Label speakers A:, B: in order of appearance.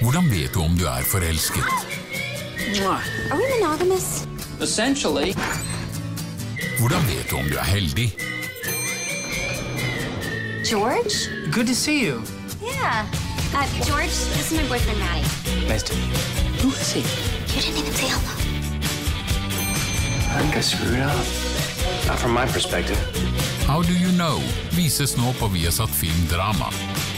A: Hvordan vet du om du forelsket?
B: Are we monogamous?
C: Essentially.
A: Hvordan vet du om du heldig?
B: George?
D: Good to see you.
B: Yeah. George, this is my boyfriend, Maddie.
D: Nice to meet you. Who is he?
B: You didn't even say hello.
D: I think I screwed up. Not from my perspective.
A: How do you know? Vises nå på Viasat Film Drama.